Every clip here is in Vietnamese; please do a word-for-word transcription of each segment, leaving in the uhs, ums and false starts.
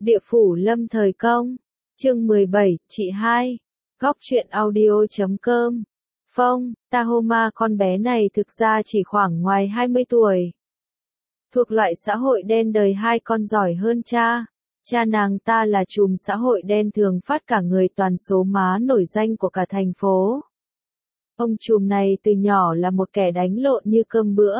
Địa phủ lâm thời công. Chương mười bảy, chị hai. Góc truyện audio chấm com. Phong, Tahoma con bé này thực ra chỉ khoảng ngoài hai mươi tuổi. Thuộc loại xã hội đen đời hai con giỏi hơn cha. Cha nàng ta là trùm xã hội đen thường phát cả người toàn số má nổi danh của cả thành phố. Ông trùm này từ nhỏ là một kẻ đánh lộn như cơm bữa.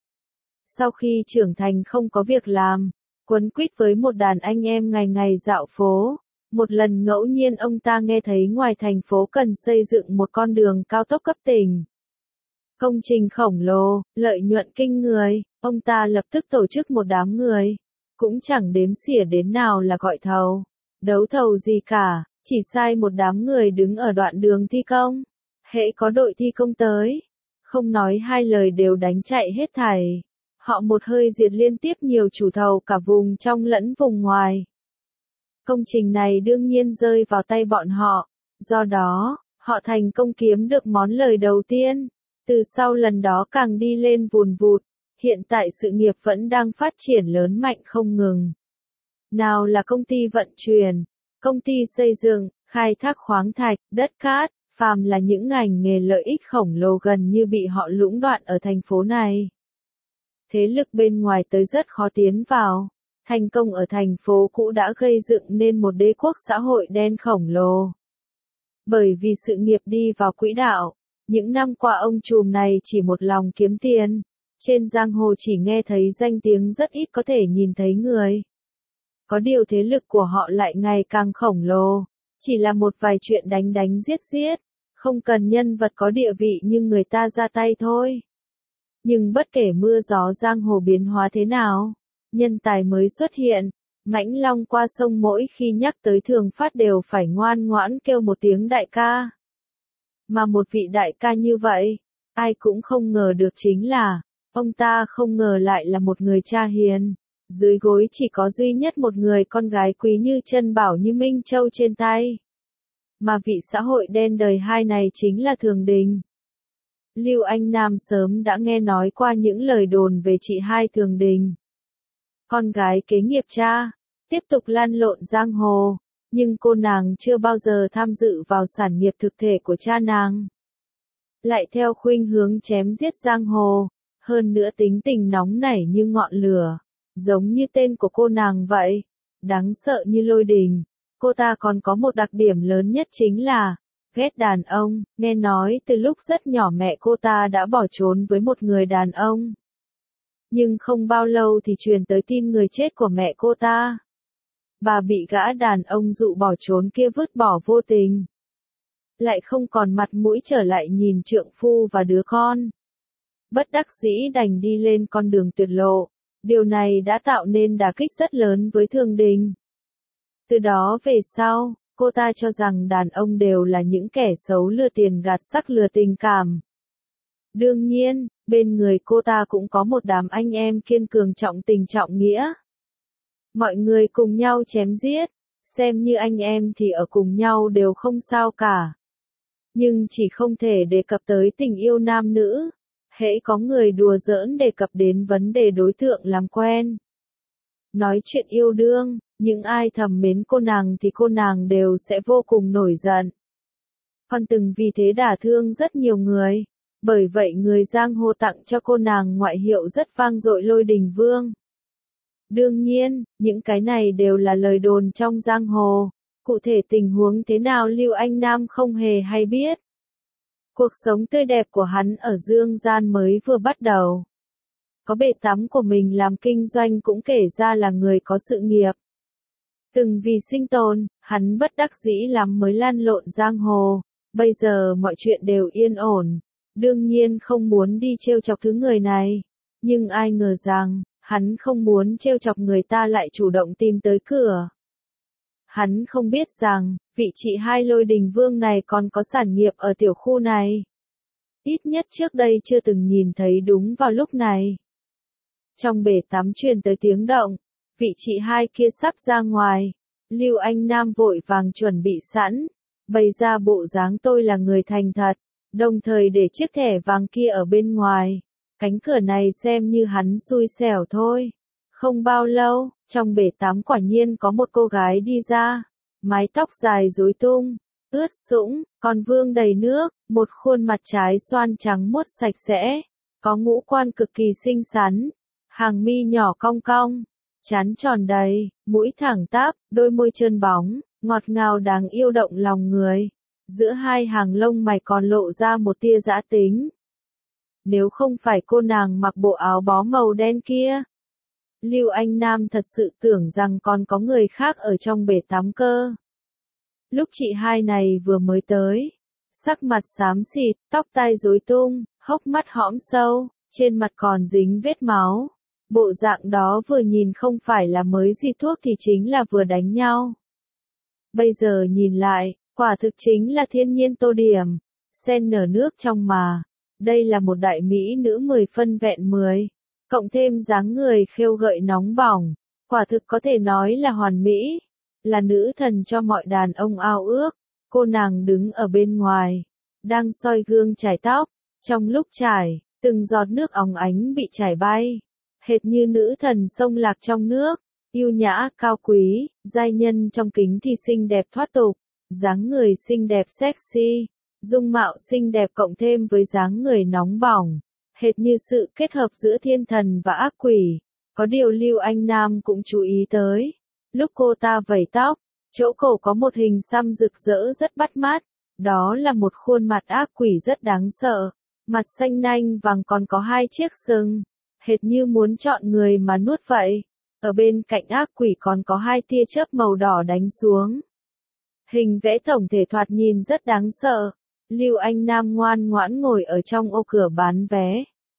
Sau khi trưởng thành không có việc làm, quấn quýt với một đàn anh em ngày ngày dạo phố. Một lần ngẫu nhiên ông ta nghe thấy ngoài thành phố cần xây dựng một con đường cao tốc cấp tỉnh. Công trình khổng lồ, lợi nhuận kinh người, ông ta lập tức tổ chức một đám người. Cũng chẳng đếm xỉa đến nào là gọi thầu, đấu thầu gì cả, chỉ sai một đám người đứng ở đoạn đường thi công. Hễ có đội thi công tới, không nói hai lời đều đánh chạy hết thảy. Họ một hơi diệt liên tiếp nhiều chủ thầu cả vùng trong lẫn vùng ngoài. Công trình này đương nhiên rơi vào tay bọn họ, do đó, họ thành công kiếm được món lời đầu tiên. Từ sau lần đó càng đi lên vùn vụt, hiện tại sự nghiệp vẫn đang phát triển lớn mạnh không ngừng. Nào là công ty vận chuyển, công ty xây dựng, khai thác khoáng thạch, đất cát, phàm là những ngành nghề lợi ích khổng lồ gần như bị họ lũng đoạn ở thành phố này. Thế lực bên ngoài tới rất khó tiến vào. Thành công ở thành phố cũ đã gây dựng nên một đế quốc xã hội đen khổng lồ. Bởi vì sự nghiệp đi vào quỹ đạo, những năm qua ông trùm này chỉ một lòng kiếm tiền. Trên giang hồ chỉ nghe thấy danh tiếng rất ít có thể nhìn thấy người. Có điều thế lực của họ lại ngày càng khổng lồ. Chỉ là một vài chuyện đánh đánh giết giết. Không cần nhân vật có địa vị nhưng người ta ra tay thôi. Nhưng bất kể mưa gió giang hồ biến hóa thế nào, nhân tài mới xuất hiện, Mãnh Long qua sông mỗi khi nhắc tới Thường Phát đều phải ngoan ngoãn kêu một tiếng đại ca. Mà một vị đại ca như vậy, ai cũng không ngờ được chính là, ông ta không ngờ lại là một người cha hiền. Dưới gối chỉ có duy nhất một người con gái quý như chân bảo như Minh Châu trên tay. Mà vị xã hội đen đời hai này chính là Thường Đình. Lưu Anh Nam sớm đã nghe nói qua những lời đồn về chị hai Thường Đình. Con gái kế nghiệp cha, tiếp tục lăn lộn giang hồ, nhưng cô nàng chưa bao giờ tham dự vào sản nghiệp thực thể của cha nàng. Lại theo khuynh hướng chém giết giang hồ, hơn nữa tính tình nóng nảy như ngọn lửa, giống như tên của cô nàng vậy, đáng sợ như lôi đình. Cô ta còn có một đặc điểm lớn nhất chính là ghét đàn ông, nghe nói từ lúc rất nhỏ mẹ cô ta đã bỏ trốn với một người đàn ông. Nhưng không bao lâu thì truyền tới tin người chết của mẹ cô ta. Bà bị gã đàn ông dụ bỏ trốn kia vứt bỏ vô tình. Lại không còn mặt mũi trở lại nhìn trượng phu và đứa con. Bất đắc dĩ đành đi lên con đường tuyệt lộ. Điều này đã tạo nên đả kích rất lớn với Thường Đình. Từ đó về sau, cô ta cho rằng đàn ông đều là những kẻ xấu lừa tiền gạt sắc lừa tình cảm. Đương nhiên, bên người cô ta cũng có một đám anh em kiên cường trọng tình trọng nghĩa. Mọi người cùng nhau chém giết, xem như anh em thì ở cùng nhau đều không sao cả. Nhưng chỉ không thể đề cập tới tình yêu nam nữ. Hễ có người đùa giỡn đề cập đến vấn đề đối tượng làm quen. Nói chuyện yêu đương, những ai thầm mến cô nàng thì cô nàng đều sẽ vô cùng nổi giận. Còn từng vì thế đả thương rất nhiều người. Bởi vậy người giang hồ tặng cho cô nàng ngoại hiệu rất vang dội Lôi Đình Vương. Đương nhiên, những cái này đều là lời đồn trong giang hồ. Cụ thể tình huống thế nào Lưu Anh Nam không hề hay biết. Cuộc sống tươi đẹp của hắn ở dương gian mới vừa bắt đầu. Có bể tắm của mình làm kinh doanh cũng kể ra là người có sự nghiệp. Từng vì sinh tồn, hắn bất đắc dĩ lắm mới lăn lộn giang hồ. Bây giờ mọi chuyện đều yên ổn. Đương nhiên không muốn đi trêu chọc thứ người này. Nhưng ai ngờ rằng, hắn không muốn trêu chọc người ta lại chủ động tìm tới cửa. Hắn không biết rằng, vị chị hai Lôi Đình Vương này còn có sản nghiệp ở tiểu khu này. Ít nhất trước đây chưa từng nhìn thấy đúng vào lúc này. Trong bể tắm truyền tới tiếng động, vị chị hai kia sắp ra ngoài. Lưu Anh Nam vội vàng chuẩn bị sẵn, bày ra bộ dáng tôi là người thành thật, đồng thời để chiếc thẻ vàng kia ở bên ngoài. Cánh cửa này xem như hắn xui xẻo thôi. Không bao lâu, trong bể tắm quả nhiên có một cô gái đi ra, mái tóc dài rối tung, ướt sũng, còn vương đầy nước, một khuôn mặt trái xoan trắng muốt sạch sẽ, có ngũ quan cực kỳ xinh xắn, hàng mi nhỏ cong cong, trán tròn đầy, mũi thẳng tắp, đôi môi trơn bóng, ngọt ngào đáng yêu động lòng người. Giữa hai hàng lông mày còn lộ ra một tia dã tính. Nếu không phải cô nàng mặc bộ áo bó màu đen kia, Lưu Anh Nam thật sự tưởng rằng còn có người khác ở trong bể tắm cơ. Lúc chị hai này vừa mới tới, sắc mặt xám xịt, tóc tai rối tung, hốc mắt hõm sâu, trên mặt còn dính vết máu. Bộ dạng đó vừa nhìn không phải là mới di thuốc thì chính là vừa đánh nhau. Bây giờ nhìn lại, quả thực chính là thiên nhiên tô điểm, sen nở nước trong mà. Đây là một đại mỹ nữ mười phân vẹn mười, cộng thêm dáng người khêu gợi nóng bỏng, quả thực có thể nói là hoàn mỹ, là nữ thần cho mọi đàn ông ao ước. Cô nàng đứng ở bên ngoài, đang soi gương chải tóc, trong lúc chải, từng giọt nước óng ánh bị chảy bay, hệt như nữ thần sông lạc trong nước, yêu nhã, cao quý, giai nhân trong kính thì xinh đẹp thoát tục, dáng người xinh đẹp sexy, dung mạo xinh đẹp cộng thêm với dáng người nóng bỏng, hệt như sự kết hợp giữa thiên thần và ác quỷ. Có điều Lưu Anh Nam cũng chú ý tới, lúc cô ta vẩy tóc, chỗ cổ có một hình xăm rực rỡ rất bắt mắt, đó là một khuôn mặt ác quỷ rất đáng sợ, mặt xanh nanh vàng còn có hai chiếc sừng, hệt như muốn chọn người mà nuốt vậy. Ở bên cạnh ác quỷ còn có hai tia chớp màu đỏ đánh xuống. Hình vẽ tổng thể thoạt nhìn rất đáng sợ. Lưu Anh Nam ngoan ngoãn ngồi ở trong ô cửa bán vé,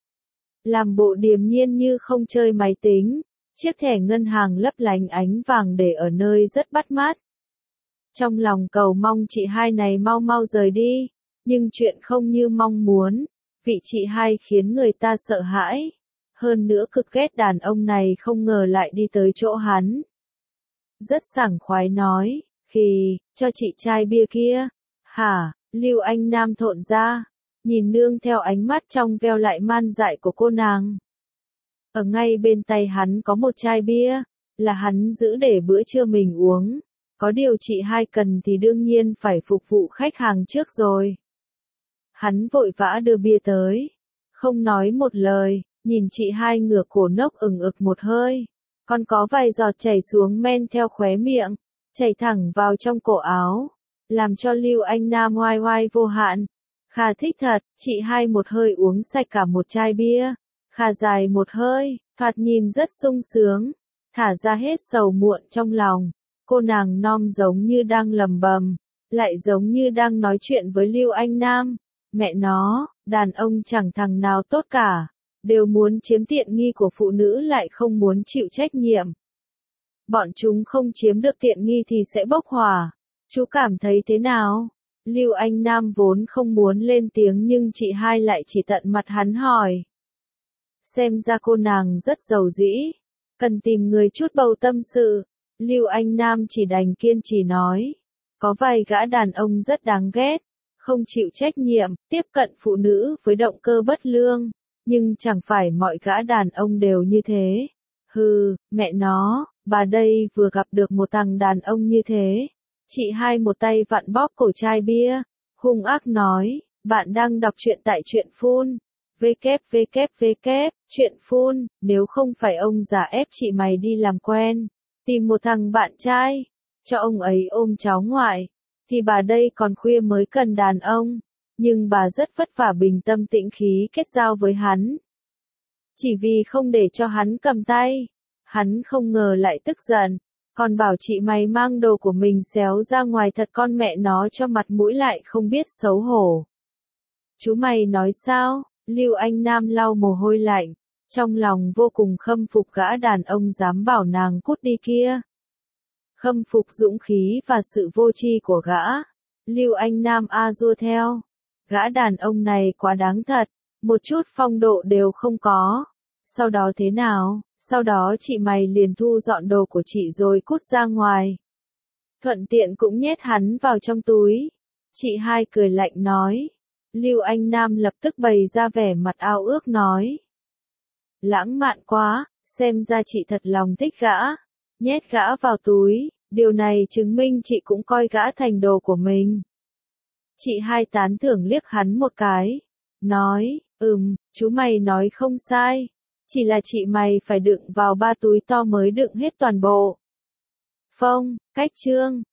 làm bộ điềm nhiên như không chơi máy tính, chiếc thẻ ngân hàng lấp lánh ánh vàng để ở nơi rất bắt mắt. Trong lòng cầu mong chị hai này mau mau rời đi, nhưng chuyện không như mong muốn, vị chị hai khiến người ta sợ hãi, hơn nữa cực ghét đàn ông này không ngờ lại đi tới chỗ hắn. Rất sảng khoái nói, khì, cho chị chai bia kia. Hả? Lưu Anh Nam thộn ra, nhìn nương theo ánh mắt trong veo lại man dại của cô nàng. Ở ngay bên tay hắn có một chai bia, là hắn giữ để bữa trưa mình uống. Có điều chị hai cần thì đương nhiên phải phục vụ khách hàng trước rồi. Hắn vội vã đưa bia tới, không nói một lời, nhìn chị hai ngửa cổ nốc ửng ực một hơi. Còn có vài giọt chảy xuống men theo khóe miệng, chảy thẳng vào trong cổ áo, làm cho Lưu Anh Nam oai oai vô hạn. Khà thích thật, chị hai một hơi uống sạch cả một chai bia. Khà dài một hơi, thoạt nhìn rất sung sướng, thả ra hết sầu muộn trong lòng. Cô nàng non giống như đang lầm bầm, lại giống như đang nói chuyện với Lưu Anh Nam. Mẹ nó, đàn ông chẳng thằng nào tốt cả, đều muốn chiếm tiện nghi của phụ nữ lại không muốn chịu trách nhiệm. Bọn chúng không chiếm được tiện nghi thì sẽ bốc hỏa. Chú cảm thấy thế nào? Lưu Anh Nam vốn không muốn lên tiếng nhưng chị hai lại chỉ tận mặt hắn hỏi. Xem ra cô nàng rất giàu dĩ, cần tìm người chút bầu tâm sự. Lưu Anh Nam chỉ đành kiên trì nói. Có vài gã đàn ông rất đáng ghét, không chịu trách nhiệm, tiếp cận phụ nữ với động cơ bất lương. Nhưng chẳng phải mọi gã đàn ông đều như thế. Hừ, mẹ nó, bà đây vừa gặp được một thằng đàn ông như thế. Chị hai một tay vặn bóp cổ chai bia, hung ác nói, bạn đang đọc truyện tại truyện phun. www, truyện phun, nếu không phải ông già ép chị mày đi làm quen, tìm một thằng bạn trai, cho ông ấy ôm cháu ngoại, thì bà đây còn khuya mới cần đàn ông. Nhưng bà rất vất vả bình tâm tĩnh khí kết giao với hắn. Chỉ vì không để cho hắn cầm tay, hắn không ngờ lại tức giận, còn bảo chị mày mang đồ của mình xéo ra ngoài thật con mẹ nó cho mặt mũi lại không biết xấu hổ. Chú mày nói sao? Lưu Anh Nam lau mồ hôi lạnh, trong lòng vô cùng khâm phục gã đàn ông dám bảo nàng cút đi kia. Khâm phục dũng khí và sự vô tri của gã. Lưu Anh Nam a dua theo. Gã đàn ông này quá đáng thật, một chút phong độ đều không có. Sau đó thế nào? Sau đó chị mày liền thu dọn đồ của chị rồi cút ra ngoài. Thuận tiện cũng nhét hắn vào trong túi. Chị hai cười lạnh nói. Lưu Anh Nam lập tức bày ra vẻ mặt ao ước nói. Lãng mạn quá, xem ra chị thật lòng thích gã, nhét gã vào túi, điều này chứng minh chị cũng coi gã thành đồ của mình. Chị hai tán thưởng liếc hắn một cái, nói, ừm, chú mày nói không sai, chỉ là chị mày phải đựng vào ba túi to mới đựng hết toàn bộ. Phong, cách chương.